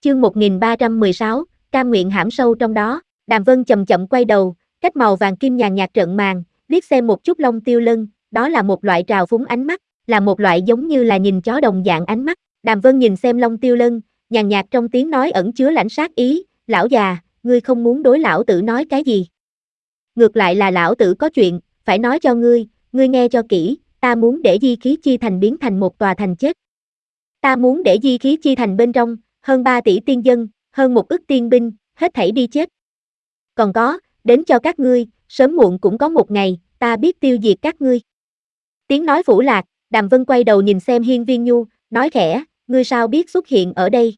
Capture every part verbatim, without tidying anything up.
Chương một nghìn ba trăm mười sáu, cam nguyện hãm sâu trong đó. Đàm Vân chậm chậm quay đầu, cách màu vàng kim nhàn nhạt trợn màng, liếc xem một chút Long Tiêu Lân, đó là một loại trào phúng ánh mắt, là một loại giống như là nhìn chó đồng dạng ánh mắt. Đàm Vân nhìn xem Long Tiêu Lân, nhàn nhạt trong tiếng nói ẩn chứa lãnh sát ý, lão già, ngươi không muốn đối lão tử nói cái gì? Ngược lại là lão tử có chuyện, phải nói cho ngươi, ngươi nghe cho kỹ, ta muốn để Di Khí Chi Thành biến thành một tòa thành chết. Ta muốn để Di Khí Chi Thành bên trong, hơn ba tỷ tiên dân, hơn một ức tiên binh, hết thảy đi chết. Còn có, đến cho các ngươi, sớm muộn cũng có một ngày, ta biết tiêu diệt các ngươi. Tiếng nói phủ lạc, Đàm Vân quay đầu nhìn xem Hiên Viên Nhu, nói khẽ, ngươi sao biết xuất hiện ở đây?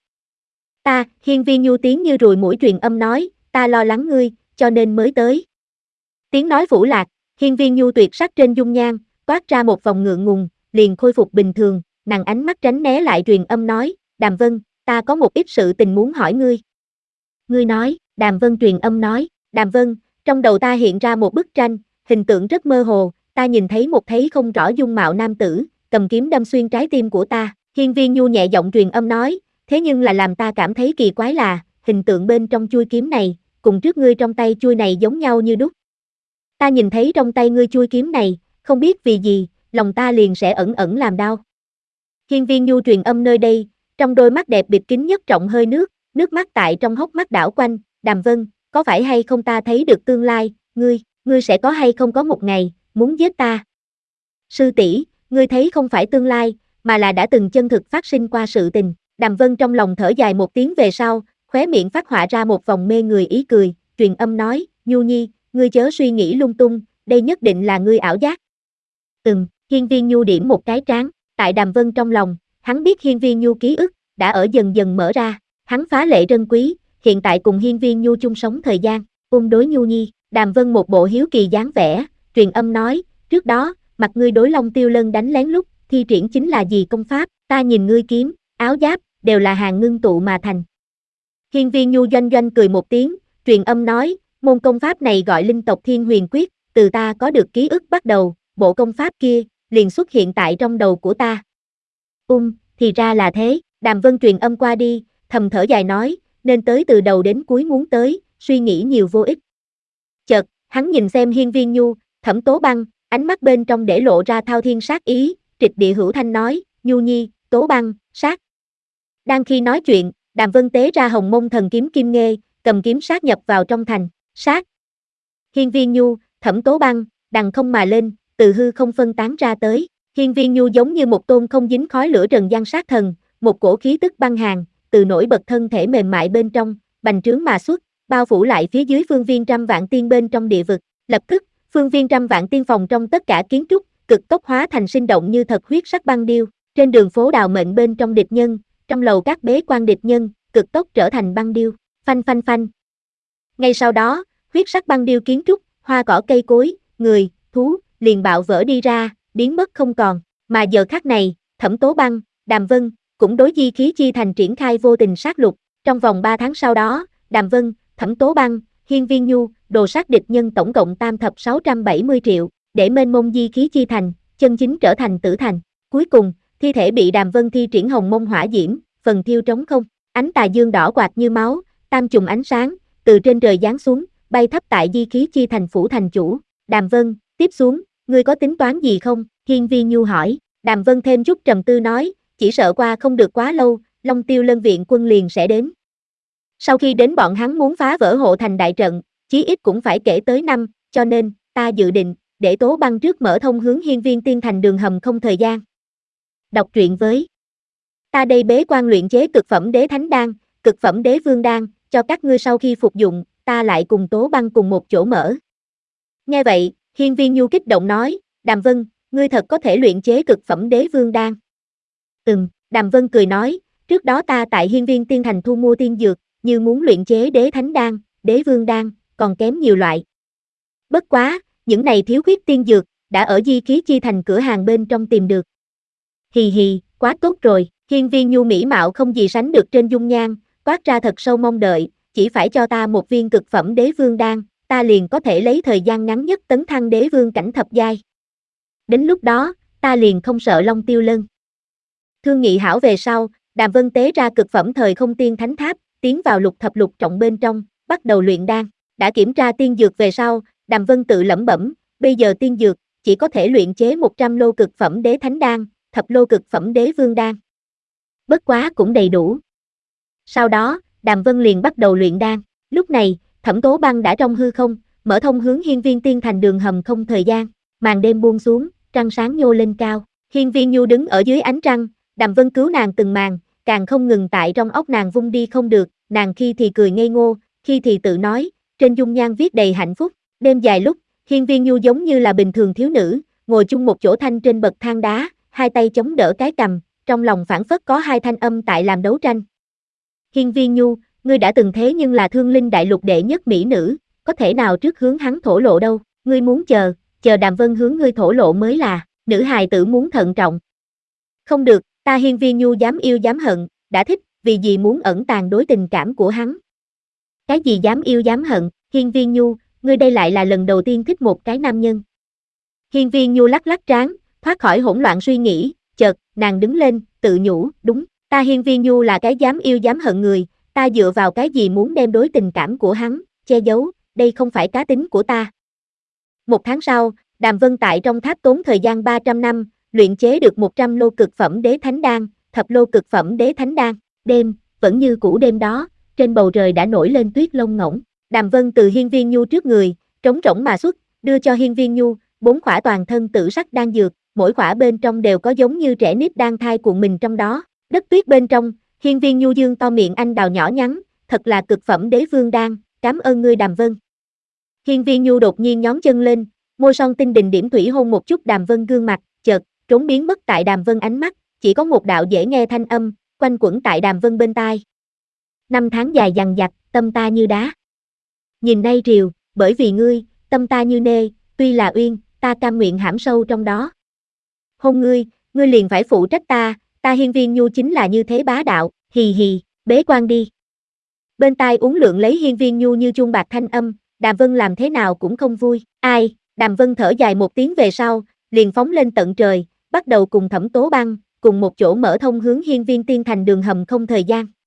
Ta, Hiên Viên Nhu tiếng như ruồi mũi truyền âm nói, ta lo lắng ngươi, cho nên mới tới. Tiếng nói phủ lạc, Hiên Viên Nhu tuyệt sắc trên dung nhan, toát ra một vòng ngượng ngùng, liền khôi phục bình thường, nàng ánh mắt tránh né lại truyền âm nói, Đàm Vân, ta có một ít sự tình muốn hỏi ngươi. Ngươi nói, Đàm Vân truyền âm nói, Đàm Vân, trong đầu ta hiện ra một bức tranh, hình tượng rất mơ hồ, ta nhìn thấy một thấy không rõ dung mạo nam tử, cầm kiếm đâm xuyên trái tim của ta. Hiên Viên Nhu nhẹ giọng truyền âm nói, thế nhưng là làm ta cảm thấy kỳ quái là, hình tượng bên trong chuôi kiếm này, cùng trước ngươi trong tay chuôi này giống nhau như đúc. Ta nhìn thấy trong tay ngươi chuôi kiếm này, không biết vì gì, lòng ta liền sẽ ẩn ẩn làm đau. Hiên Viên Nhu truyền âm nơi đây, trong đôi mắt đẹp bịt kín nhất trọng hơi nước, nước mắt tại trong hốc mắt đảo quanh, Đàm Vân, có phải hay không ta thấy được tương lai, ngươi, ngươi sẽ có hay không có một ngày, muốn giết ta. Sư tỷ, ngươi thấy không phải tương lai, mà là đã từng chân thực phát sinh qua sự tình. Đàm Vân trong lòng thở dài một tiếng về sau, khóe miệng phát họa ra một vòng mê người ý cười, truyền âm nói, Nhu Nhi, ngươi chớ suy nghĩ lung tung, đây nhất định là ngươi ảo giác. Ừm, Hiên Viên Nhu điểm một cái trán, tại Đàm Vân trong lòng, hắn biết Hiên Viên Nhu ký ức, đã ở dần dần mở ra, hắn phá lệ trân quý, hiện tại cùng Hiên Viên Nhu chung sống thời gian, ôm đối Nhu Nhi, Đàm Vân một bộ hiếu kỳ dáng vẻ, truyền âm nói, trước đó, mặt ngươi đối Long Tiêu Lân đánh lén lúc, thi triển chính là gì công pháp, ta nhìn ngươi kiếm, áo giáp, đều là hàng ngưng tụ mà thành. Hiên Viên Nhu doanh doanh cười một tiếng, truyền âm nói, môn công pháp này gọi Linh Tộc Thiên Huyền Quyết, từ ta có được ký ức bắt đầu, bộ công pháp kia, liền xuất hiện tại trong đầu của ta. Um, thì ra là thế, Đàm Vân truyền âm qua đi, thầm thở dài nói, nên tới từ đầu đến cuối muốn tới, suy nghĩ nhiều vô ích. Chợt, hắn nhìn xem Hiên Viên Nhu, Thẩm Tố Băng, ánh mắt bên trong để lộ ra thao thiên sát ý, trịch địa hữu thanh nói, Nhu Nhi, Tố Băng, sát. Đang khi nói chuyện, Đàm Vân tế ra Hồng Mông Thần Kiếm Kim Nghê, cầm kiếm sát nhập vào trong thành, sát. Hiên Viên Nhu, Thẩm Tố Băng, đằng không mà lên, từ hư không phân tán ra tới. Hiên Viên Nhu giống như một tôn không dính khói lửa trần gian sát thần, một cổ khí tức băng hàn, từ nổi bật thân thể mềm mại bên trong, bành trướng mà xuất, bao phủ lại phía dưới phương viên trăm vạn tiên bên trong địa vực. Lập tức, phương viên trăm vạn tiên phòng trong tất cả kiến trúc, cực tốc hóa thành sinh động như thật huyết sắc băng điêu. Trên đường phố đào mệnh bên trong địch nhân, trong lầu các bế quan địch nhân, cực tốc trở thành băng điêu. Phanh phanh phanh. Ngay sau đó, huyết sắc băng điêu kiến trúc, hoa cỏ cây cối, người, thú, liền bạo vỡ đi ra, biến mất không còn. Mà giờ khắc này, Thẩm Tố Băng, Đàm Vân, cũng đối Di Khí Chi Thành triển khai vô tình sát lục. Trong vòng ba tháng sau đó, Đàm Vân, Thẩm Tố Băng, Hiên Viên Nhu, đồ sát địch nhân tổng cộng tam thập sáu trăm bảy mươi triệu, để mênh mông Di Khí Chi Thành, chân chính trở thành tử thành. Cuối cùng, thi thể bị Đàm Vân thi triển hồng mông hỏa diễm, phần thiêu trống không, ánh tà dương đỏ quạt như máu, tam trùng ánh sáng, từ trên trời giáng xuống, bay thấp tại Di Khí Chi Thành phủ thành chủ. Đàm Vân, tiếp xuống, ngươi có tính toán gì không? Hiên Viên Nhu hỏi. Đàm Vân thêm chút trầm tư nói, chỉ sợ qua không được quá lâu, Long Tiêu Lân viện quân liền sẽ đến. Sau khi đến bọn hắn muốn phá vỡ hộ thành đại trận, chí ít cũng phải kể tới năm, cho nên, ta dự định, để Tố Băng trước mở thông hướng Hiên Viên Tiên Thành đường hầm không thời gian. Đọc truyện với ta đây bế quan luyện chế cực phẩm đế thánh đan, cực phẩm đế vương đan, cho các ngươi sau khi phục dụng, ta lại cùng Tố Băng cùng một chỗ mở. Nghe vậy, Hiên Viên Nhu kích động nói, Đàm Vân, ngươi thật có thể luyện chế cực phẩm đế vương đan. Ừm, Đàm Vân cười nói, trước đó ta tại Hiên Viên Tiên Thành thu mua tiên dược, như muốn luyện chế đế thánh đan, đế vương đan, còn kém nhiều loại. Bất quá, những này thiếu khuyết tiên dược, đã ở Di Khí Chi Thành cửa hàng bên trong tìm được. Hì hì, quá tốt rồi, Hiên Viên Nhu mỹ mạo không gì sánh được trên dung nhan, toát ra thật sâu mong đợi, chỉ phải cho ta một viên cực phẩm đế vương đan, ta liền có thể lấy thời gian ngắn nhất tấn thăng đế vương cảnh thập giai. Đến lúc đó, ta liền không sợ Long Tiêu Lân. Thương nghị hảo về sau, Đàm Vân tế ra cực phẩm thời không tiên thánh tháp, tiến vào lục thập lục trọng bên trong, bắt đầu luyện đan. Đã kiểm tra tiên dược về sau, Đàm Vân tự lẩm bẩm, bây giờ tiên dược chỉ có thể luyện chế một trăm lô cực phẩm đế thánh đan, thập lô cực phẩm đế vương đan. Bất quá cũng đầy đủ. Sau đó, Đàm Vân liền bắt đầu luyện đan. Lúc này, Thẩm Tố Băng đã trong hư không, mở thông hướng Hiên Viên Tiên Thành đường hầm không thời gian. Màn đêm buông xuống, trăng sáng nhô lên cao. Hiên Viên Nhu đứng ở dưới ánh trăng, Đàm Vân cứu nàng từng màn, càng không ngừng tại trong óc nàng vung đi không được, nàng khi thì cười ngây ngô, khi thì tự nói, trên dung nhan viết đầy hạnh phúc. Đêm dài lúc, Hiên Viên Nhu giống như là bình thường thiếu nữ, ngồi chung một chỗ thanh trên bậc thang đá, hai tay chống đỡ cái cằm, trong lòng phảng phất có hai thanh âm tại làm đấu tranh. Hiên Viên Nhu, ngươi đã từng thế nhưng là Thương Linh đại lục đệ nhất mỹ nữ, có thể nào trước hướng hắn thổ lộ đâu, ngươi muốn chờ, chờ Đàm Vân hướng ngươi thổ lộ mới là, nữ hài tử muốn thận trọng. Không được, ta Hiên Viên Nhu dám yêu dám hận, đã thích, vì gì muốn ẩn tàng đối tình cảm của hắn. Cái gì dám yêu dám hận, Hiên Viên Nhu, ngươi đây lại là lần đầu tiên thích một cái nam nhân. Hiên Viên Nhu lắc lắc trán, thoát khỏi hỗn loạn suy nghĩ, chợt, nàng đứng lên, tự nhủ, đúng, ta Hiên Viên Nhu là cái dám yêu dám hận người, ta dựa vào cái gì muốn đem đối tình cảm của hắn, che giấu, đây không phải cá tính của ta. Một tháng sau, Đàm Vân tại trong tháp tốn thời gian ba trăm năm, luyện chế được một trăm lô cực phẩm đế thánh đan, thập lô cực phẩm đế thánh đan. Đêm, vẫn như cũ đêm đó, trên bầu trời đã nổi lên tuyết lông ngỗng. Đàm Vân từ Hiên Viên Nhu trước người, trống rỗng mà xuất, đưa cho Hiên Viên Nhu, bốn khỏa toàn thân tử sắc đan dược, mỗi khỏa bên trong đều có giống như trẻ nít đang thai cuộn mình trong đó. Đất tuyết bên trong, Hiên Viên Nhu dương to miệng anh đào nhỏ nhắn, thật là cực phẩm đế vương đan, cảm ơn ngươi Đàm Vân. Hiên Viên Nhu đột nhiên nhón chân lên, môi son tinh đình điểm thủy hôn một chút Đàm Vân gương mặt, chợt, trốn biến mất tại Đàm Vân ánh mắt, chỉ có một đạo dễ nghe thanh âm, quanh quẩn tại Đàm Vân bên tai. Năm tháng dài dằng dặc, tâm ta như đá. Nhìn nay triều, bởi vì ngươi, tâm ta như nê, tuy là uyên, ta cam nguyện hãm sâu trong đó. Hôn ngươi, ngươi liền phải phụ trách ta, ta Hiên Viên Nhu chính là như thế bá đạo, hì hì, bế quan đi. Bên tai uốn lượn lấy Hiên Viên Nhu như chuông bạc thanh âm, Đàm Vân làm thế nào cũng không vui, ai, Đàm Vân thở dài một tiếng về sau, liền phóng lên tận trời, bắt đầu cùng Thẩm Tố Băng, cùng một chỗ mở thông hướng Hiên Viên Tiên Thành đường hầm không thời gian.